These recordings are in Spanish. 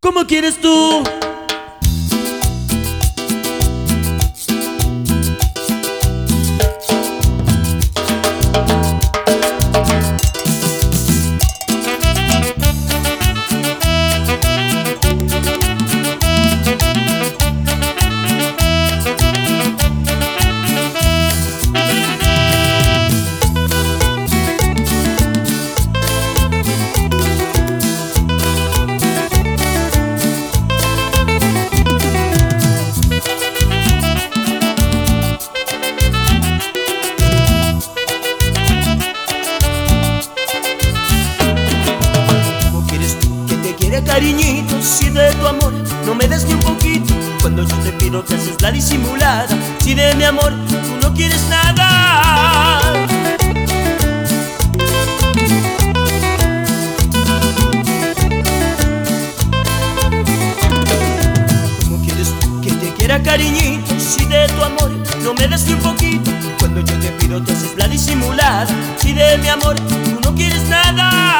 ¿Cómo quieres tú? Cariñito, si de tu amor no me des ni un poquito, cuando yo te pido te haces la disimulada. Si de mi amor tú no quieres nada, ¿cómo quieres tú que te quiera, cariñito? Si de tu amor no me des ni un poquito, cuando yo te pido te haces la disimulada. Si de mi amor tú no quieres nada,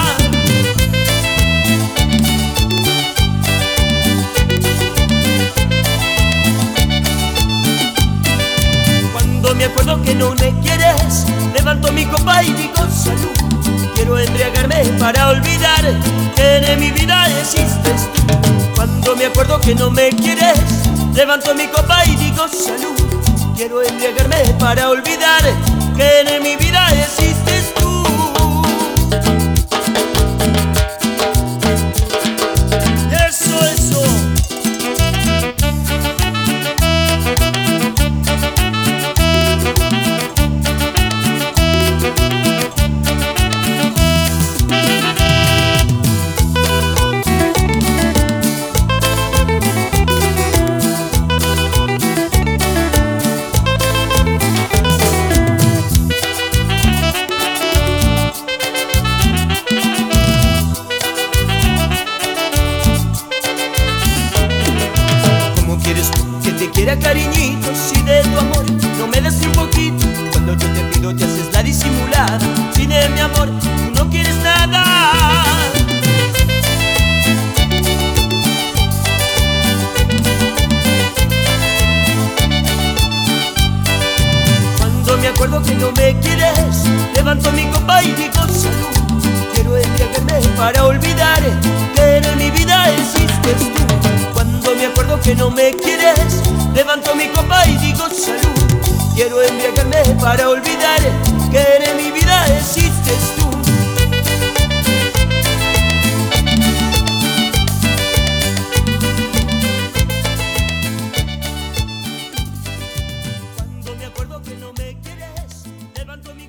me acuerdo que no me quieres, levanto mi copa y digo salud. Quiero embriagarme para olvidar que en mi vida existes tú. Cuando me acuerdo que no me quieres, levanto mi copa y digo salud. Quiero embriagarme para olvidar que en mi vida existes tú. Eso. Cariñito, si de tu amor no me des un poquito, cuando yo te pido te haces la disimulada. Si de mi amor tú no quieres nada, cuando me acuerdo que no me quieres, levanto mi copa y digo salud. Quiero embriagarme para olvidar que en mi vida existes tú. Cuando me acuerdo que no me quieres, levanto mi copa y digo salud. Quiero embriagarme para olvidar que en mi vida existes tú. Cuando me acuerdo que no me quieres, levanto mi